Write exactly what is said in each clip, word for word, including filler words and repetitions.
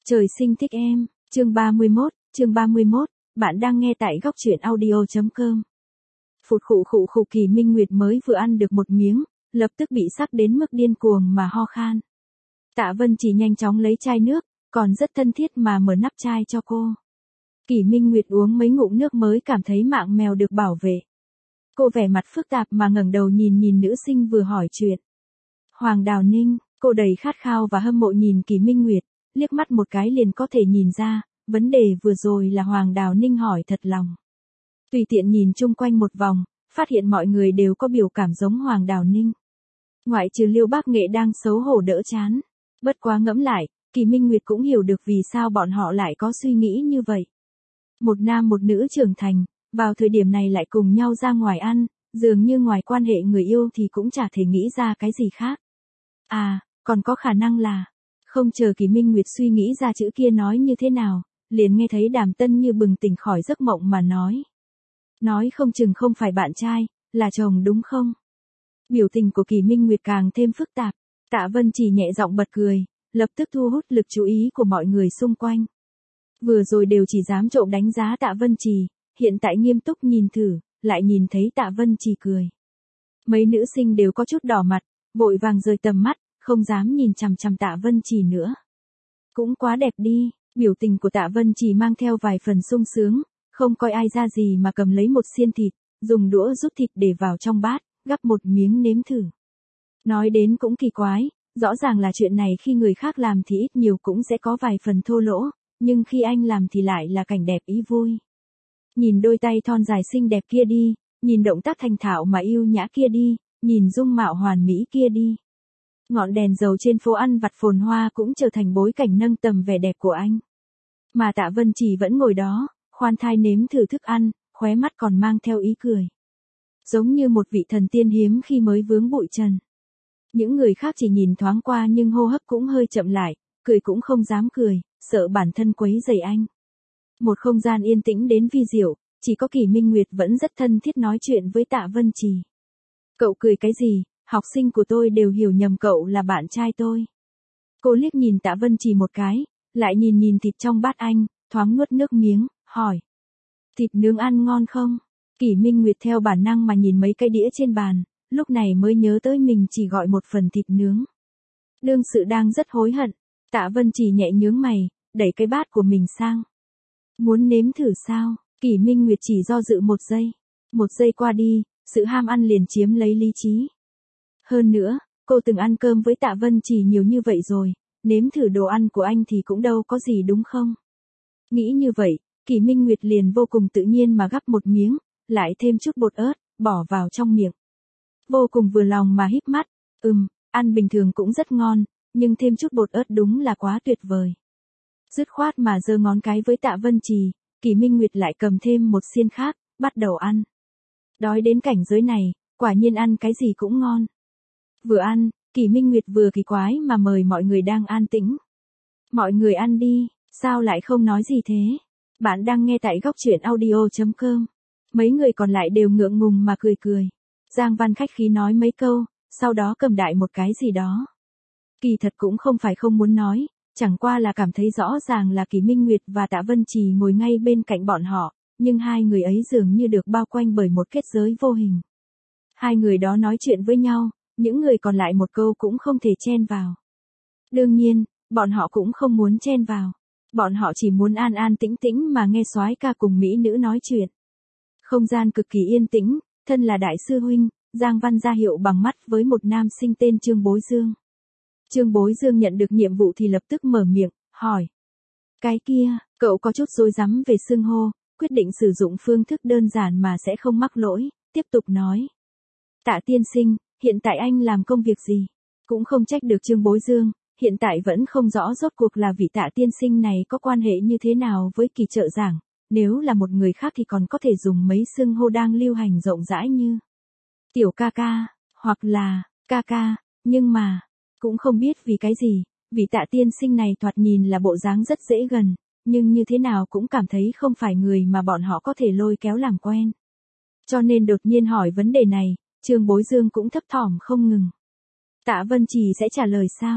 Trời sinh thích em, chương ba mươi mốt, chương ba mươi mốt, bạn đang nghe tại góc truyện audio chấm com. Phụt khụ khụ khụ Kỳ Minh Nguyệt mới vừa ăn được một miếng, lập tức bị sắc đến mức điên cuồng mà ho khan. Tạ Vân Chỉ nhanh chóng lấy chai nước, còn rất thân thiết mà mở nắp chai cho cô. Kỳ Minh Nguyệt uống mấy ngụm nước mới cảm thấy mạng mèo được bảo vệ. Cô vẻ mặt phức tạp mà ngẩng đầu nhìn nhìn nữ sinh vừa hỏi chuyện. Hoàng Đào Ninh, cô đầy khát khao và hâm mộ nhìn Kỳ Minh Nguyệt, liếc mắt một cái liền có thể nhìn ra, vấn đề vừa rồi là Hoàng Đào Ninh hỏi thật lòng. Tùy tiện nhìn chung quanh một vòng, phát hiện mọi người đều có biểu cảm giống Hoàng Đào Ninh. Ngoại trừ Liêu Bác Nghệ đang xấu hổ đỡ chán. Bất quá ngẫm lại, Kỳ Minh Nguyệt cũng hiểu được vì sao bọn họ lại có suy nghĩ như vậy. Một nam một nữ trưởng thành, vào thời điểm này lại cùng nhau ra ngoài ăn, dường như ngoài quan hệ người yêu thì cũng chả thể nghĩ ra cái gì khác. À, còn có khả năng là, không chờ Kỳ Minh Nguyệt suy nghĩ ra chữ kia nói như thế nào, liền nghe thấy Đàm Tân như bừng tỉnh khỏi giấc mộng mà nói. Nói không chừng không phải bạn trai, là chồng đúng không? Biểu tình của Kỳ Minh Nguyệt càng thêm phức tạp, Tạ Vân Chỉ nhẹ giọng bật cười, lập tức thu hút lực chú ý của mọi người xung quanh. Vừa rồi đều chỉ dám trộm đánh giá Tạ Vân Chỉ, hiện tại nghiêm túc nhìn thử, lại nhìn thấy Tạ Vân Chỉ cười. Mấy nữ sinh đều có chút đỏ mặt, vội vàng rời tầm mắt, không dám nhìn chằm chằm Tạ Vân Chỉ nữa. Cũng quá đẹp đi, biểu tình của Tạ Vân Chỉ mang theo vài phần sung sướng, không coi ai ra gì mà cầm lấy một xiên thịt, dùng đũa rút thịt để vào trong bát, gắp một miếng nếm thử. Nói đến cũng kỳ quái, rõ ràng là chuyện này khi người khác làm thì ít nhiều cũng sẽ có vài phần thô lỗ, nhưng khi anh làm thì lại là cảnh đẹp ý vui. Nhìn đôi tay thon dài xinh đẹp kia đi, nhìn động tác thành thạo mà yêu nhã kia đi, nhìn dung mạo hoàn mỹ kia đi. Ngọn đèn dầu trên phố ăn vặt phồn hoa cũng trở thành bối cảnh nâng tầm vẻ đẹp của anh. Mà Tạ Vân Chỉ vẫn ngồi đó, khoan thai nếm thử thức ăn, khóe mắt còn mang theo ý cười. Giống như một vị thần tiên hiếm khi mới vướng bụi trần. Những người khác chỉ nhìn thoáng qua nhưng hô hấp cũng hơi chậm lại, cười cũng không dám cười, sợ bản thân quấy rầy anh. Một không gian yên tĩnh đến vi diệu, chỉ có Kỳ Minh Nguyệt vẫn rất thân thiết nói chuyện với Tạ Vân Chỉ. Cậu cười cái gì, học sinh của tôi đều hiểu nhầm cậu là bạn trai tôi. Cô liếc nhìn Tạ Vân Chỉ một cái, lại nhìn nhìn thịt trong bát anh, thoáng nuốt nước miếng, hỏi. Thịt nướng ăn ngon không? Kỳ Minh Nguyệt theo bản năng mà nhìn mấy cái đĩa trên bàn, lúc này mới nhớ tới mình chỉ gọi một phần thịt nướng. Đương sự đang rất hối hận, Tạ Vân Chỉ nhẹ nhướng mày, đẩy cái bát của mình sang. Muốn nếm thử sao? Kỳ Minh Nguyệt chỉ do dự một giây. Một giây qua đi, sự ham ăn liền chiếm lấy lý trí. Hơn nữa, cô từng ăn cơm với Tạ Vân Chỉ nhiều như vậy rồi, nếm thử đồ ăn của anh thì cũng đâu có gì đúng không? Nghĩ như vậy, Kỳ Minh Nguyệt liền vô cùng tự nhiên mà gắp một miếng, lại thêm chút bột ớt, bỏ vào trong miệng. Vô cùng vừa lòng mà híp mắt, ừm, ăn bình thường cũng rất ngon, nhưng thêm chút bột ớt đúng là quá tuyệt vời. Dứt khoát mà giơ ngón cái với Tạ Vân Chỉ, Kỳ Minh Nguyệt lại cầm thêm một xiên khác, bắt đầu ăn. Đói đến cảnh giới này, quả nhiên ăn cái gì cũng ngon. Vừa ăn, Kỳ Minh Nguyệt vừa kỳ quái mà mời mọi người đang an tĩnh. Mọi người ăn đi, sao lại không nói gì thế? Bạn đang nghe tại góc truyện audio chấm com. Mấy người còn lại đều ngượng ngùng mà cười cười. Giang Văn khách khí nói mấy câu, sau đó cầm đại một cái gì đó. Kỳ thật cũng không phải không muốn nói, chẳng qua là cảm thấy rõ ràng là Kỳ Minh Nguyệt và Tạ Vân Chỉ ngồi ngay bên cạnh bọn họ, nhưng hai người ấy dường như được bao quanh bởi một kết giới vô hình. Hai người đó nói chuyện với nhau, những người còn lại một câu cũng không thể chen vào. Đương nhiên, bọn họ cũng không muốn chen vào. Bọn họ chỉ muốn an an tĩnh tĩnh mà nghe soái ca cùng mỹ nữ nói chuyện. Không gian cực kỳ yên tĩnh, thân là đại sư huynh, Giang Văn ra hiệu bằng mắt với một nam sinh tên Trương Bối Dương. Trương Bối Dương nhận được nhiệm vụ thì lập tức mở miệng, hỏi. Cái kia, cậu có chút rối rắm về xưng hô, quyết định sử dụng phương thức đơn giản mà sẽ không mắc lỗi, tiếp tục nói. Tạ tiên sinh, hiện tại anh làm công việc gì? Cũng không trách được Trương Bối Dương, hiện tại vẫn không rõ rốt cuộc là vị Tạ tiên sinh này có quan hệ như thế nào với Kỳ trợ giảng, nếu là một người khác thì còn có thể dùng mấy xưng hô đang lưu hành rộng rãi như tiểu ca ca, hoặc là ca ca, nhưng mà, cũng không biết vì cái gì, vị Tạ tiên sinh này thoạt nhìn là bộ dáng rất dễ gần, nhưng như thế nào cũng cảm thấy không phải người mà bọn họ có thể lôi kéo làm quen. Cho nên đột nhiên hỏi vấn đề này, Trương Bối Dương cũng thấp thỏm không ngừng. Tạ Vân Chỉ sẽ trả lời sao?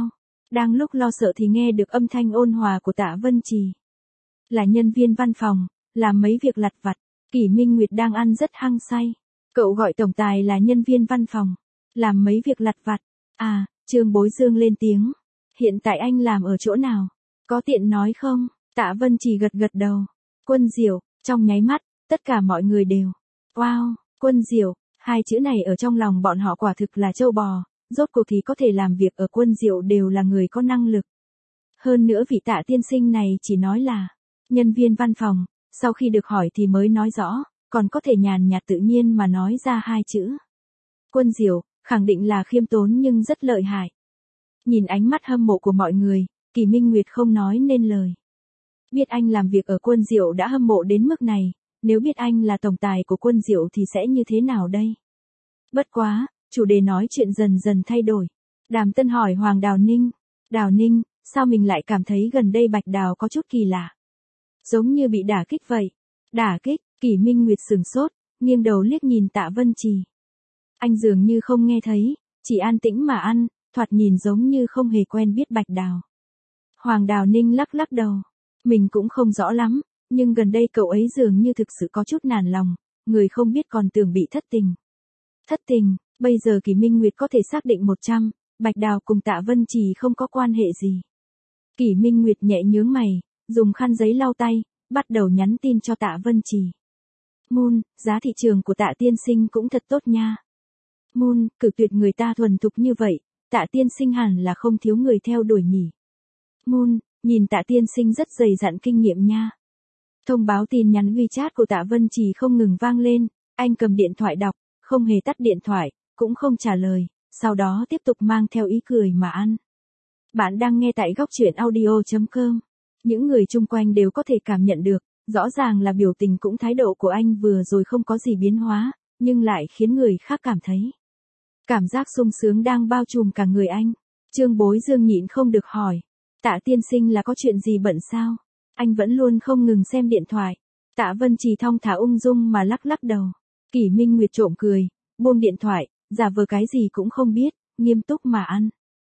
Đang lúc lo sợ thì nghe được âm thanh ôn hòa của Tạ Vân Trì. Là nhân viên văn phòng, làm mấy việc lặt vặt, Kỷ Minh Nguyệt đang ăn rất hăng say. Cậu gọi tổng tài là nhân viên văn phòng, làm mấy việc lặt vặt. À, Trương Bối Dương lên tiếng. Hiện tại anh làm ở chỗ nào? Có tiện nói không? Tạ Vân Trì gật gật đầu. Quân Diệu, trong nháy mắt, tất cả mọi người đều. Wow, Quân Diệu, hai chữ này ở trong lòng bọn họ quả thực là trâu bò, rốt cuộc thì có thể làm việc ở Quân Diệu đều là người có năng lực. Hơn nữa vị Tạ tiên sinh này chỉ nói là nhân viên văn phòng, sau khi được hỏi thì mới nói rõ, còn có thể nhàn nhạt tự nhiên mà nói ra hai chữ. Quân Diệu, khẳng định là khiêm tốn nhưng rất lợi hại. Nhìn ánh mắt hâm mộ của mọi người, Kỷ Minh Nguyệt không nói nên lời. Biết anh làm việc ở Quân Diệu đã hâm mộ đến mức này, nếu biết anh là tổng tài của Quân Diệu thì sẽ như thế nào đây? Bất quá, chủ đề nói chuyện dần dần thay đổi. Đàm Tân hỏi Hoàng Đào Ninh. Đào Ninh, sao mình lại cảm thấy gần đây Bạch Đào có chút kỳ lạ? Giống như bị đả kích vậy. Đả kích, Kỷ Minh Nguyệt sừng sốt, nghiêng đầu liếc nhìn Tạ Vân Trì. Anh dường như không nghe thấy, chỉ an tĩnh mà ăn, thoạt nhìn giống như không hề quen biết Bạch Đào. Hoàng Đào Ninh lắc lắc đầu. Mình cũng không rõ lắm, nhưng gần đây cậu ấy dường như thực sự có chút nản lòng, người không biết còn tưởng bị thất tình. Thất tình, bây giờ Kỷ Minh Nguyệt có thể xác định một trăm, Bạch Đào cùng Tạ Vân Trì không có quan hệ gì. Kỷ Minh Nguyệt nhẹ nhướng mày, dùng khăn giấy lau tay, bắt đầu nhắn tin cho Tạ Vân Trì. Moon, giá thị trường của Tạ tiên sinh cũng thật tốt nha. Moon, cử tuyệt người ta thuần thục như vậy, Tạ tiên sinh hẳn là không thiếu người theo đuổi nhỉ. Moon, nhìn Tạ tiên sinh rất dày dặn kinh nghiệm nha. Thông báo tin nhắn WeChat của Tạ Vân Trì không ngừng vang lên, anh cầm điện thoại đọc, không hề tắt điện thoại, cũng không trả lời, sau đó tiếp tục mang theo ý cười mà ăn. Bạn đang nghe tại góc truyện audio chấm com. Những người chung quanh đều có thể cảm nhận được, rõ ràng là biểu tình cũng thái độ của anh vừa rồi không có gì biến hóa, nhưng lại khiến người khác cảm thấy. Cảm giác sung sướng đang bao trùm cả người anh. Trương Bối Dương nhịn không được hỏi. Tạ tiên sinh là có chuyện gì bận sao? Anh vẫn luôn không ngừng xem điện thoại. Tạ Vân Trì thong thả ung dung mà lắc lắc đầu. Kỷ Minh Nguyệt trộm cười, buông điện thoại, giả vờ cái gì cũng không biết, nghiêm túc mà ăn.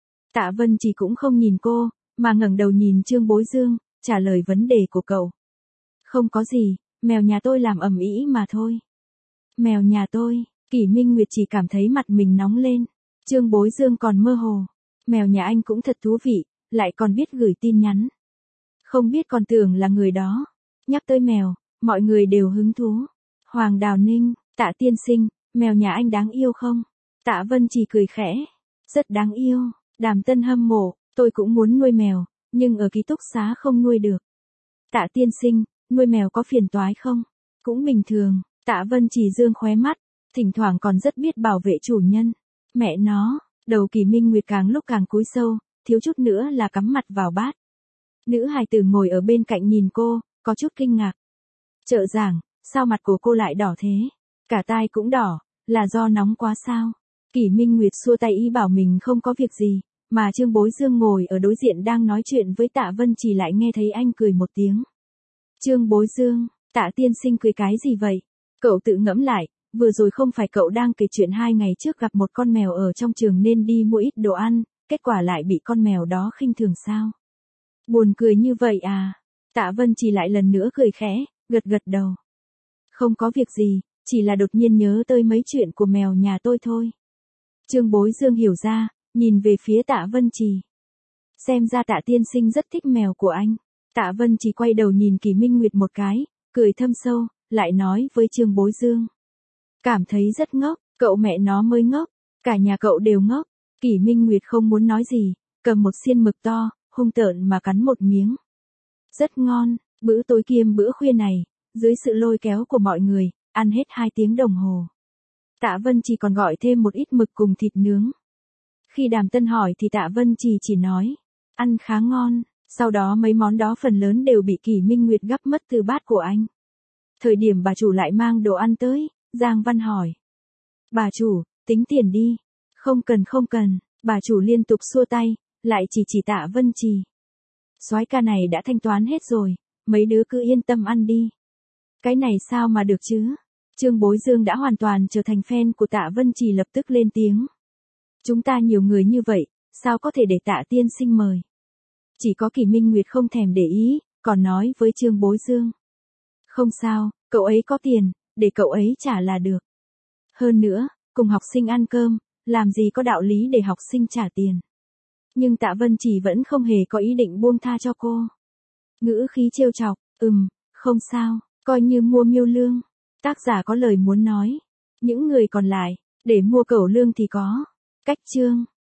Tạ Vân Trì cũng không nhìn cô, mà ngẩng đầu nhìn Trương Bối Dương, trả lời vấn đề của cậu. Không có gì, mèo nhà tôi làm ầm ĩ mà thôi. Mèo nhà tôi, Kỷ Minh Nguyệt chỉ cảm thấy mặt mình nóng lên. Trương Bối Dương còn mơ hồ. Mèo nhà anh cũng thật thú vị, lại còn biết gửi tin nhắn. Không biết còn tưởng là người đó. Nhắc tới mèo, mọi người đều hứng thú. Hoàng Đào Ninh, Tạ tiên sinh, mèo nhà anh đáng yêu không? Tạ Vân Trì cười khẽ. Rất đáng yêu. Đàm Tân hâm mộ, tôi cũng muốn nuôi mèo, nhưng ở ký túc xá không nuôi được. Tạ tiên sinh, nuôi mèo có phiền toái không? Cũng bình thường. Tạ Vân Trì dương khóe mắt, thỉnh thoảng còn rất biết bảo vệ chủ nhân. Mẹ nó, đầu Kỷ Minh Nguyệt càng lúc càng cúi sâu, thiếu chút nữa là cắm mặt vào bát. Nữ hài tử ngồi ở bên cạnh nhìn cô, có chút kinh ngạc. Trợ giảng, sao mặt của cô lại đỏ thế? Cả tai cũng đỏ, là do nóng quá sao? Kỷ Minh Nguyệt xua tay ý bảo mình không có việc gì, mà Trương Bối Dương ngồi ở đối diện đang nói chuyện với Tạ Vân Trì lại nghe thấy anh cười một tiếng. Trương Bối Dương, Tạ tiên sinh cười cái gì vậy? Cậu tự ngẫm lại, vừa rồi không phải cậu đang kể chuyện hai ngày trước gặp một con mèo ở trong trường nên đi mua ít đồ ăn, kết quả lại bị con mèo đó khinh thường sao? Buồn cười như vậy à? Tạ Vân Trì lại lần nữa cười khẽ, gật gật đầu. Không có việc gì, chỉ là đột nhiên nhớ tới mấy chuyện của mèo nhà tôi thôi. Trương Bối Dương hiểu ra, nhìn về phía Tạ Vân Trì. Xem ra Tạ tiên sinh rất thích mèo của anh. Tạ Vân Trì quay đầu nhìn Kỷ Minh Nguyệt một cái, cười thâm sâu, lại nói với Trương Bối Dương. Cảm thấy rất ngốc, cậu mẹ nó mới ngốc, cả nhà cậu đều ngốc. Kỷ Minh Nguyệt không muốn nói gì, cầm một xiên mực to, hung tợn mà cắn một miếng. Rất ngon, bữa tối kiêm bữa khuya này, dưới sự lôi kéo của mọi người, ăn hết hai tiếng đồng hồ. Tạ Vân Trì còn gọi thêm một ít mực cùng thịt nướng. Khi Đàm Tân hỏi thì Tạ Vân Trì chỉ nói, ăn khá ngon, sau đó mấy món đó phần lớn đều bị Kỷ Minh Nguyệt gắp mất từ bát của anh. Thời điểm bà chủ lại mang đồ ăn tới, Giang Văn hỏi. Bà chủ, tính tiền đi. Không cần không cần, bà chủ liên tục xua tay, lại chỉ chỉ Tạ Vân Trì. Soái ca này đã thanh toán hết rồi, mấy đứa cứ yên tâm ăn đi. Cái này sao mà được chứ? Trương Bối Dương đã hoàn toàn trở thành fan của Tạ Vân Trì lập tức lên tiếng. Chúng ta nhiều người như vậy, sao có thể để Tạ tiên sinh mời. Chỉ có Kỳ Minh Nguyệt không thèm để ý, còn nói với Trương Bối Dương. Không sao, cậu ấy có tiền, để cậu ấy trả là được. Hơn nữa, cùng học sinh ăn cơm, làm gì có đạo lý để học sinh trả tiền. Nhưng Tạ Vân Chỉ vẫn không hề có ý định buông tha cho cô. Ngữ khí trêu chọc, ừm, không sao, coi như mua miêu lương. Tác giả có lời muốn nói. Những người còn lại, để mua cẩu lương thì có. Cách chương.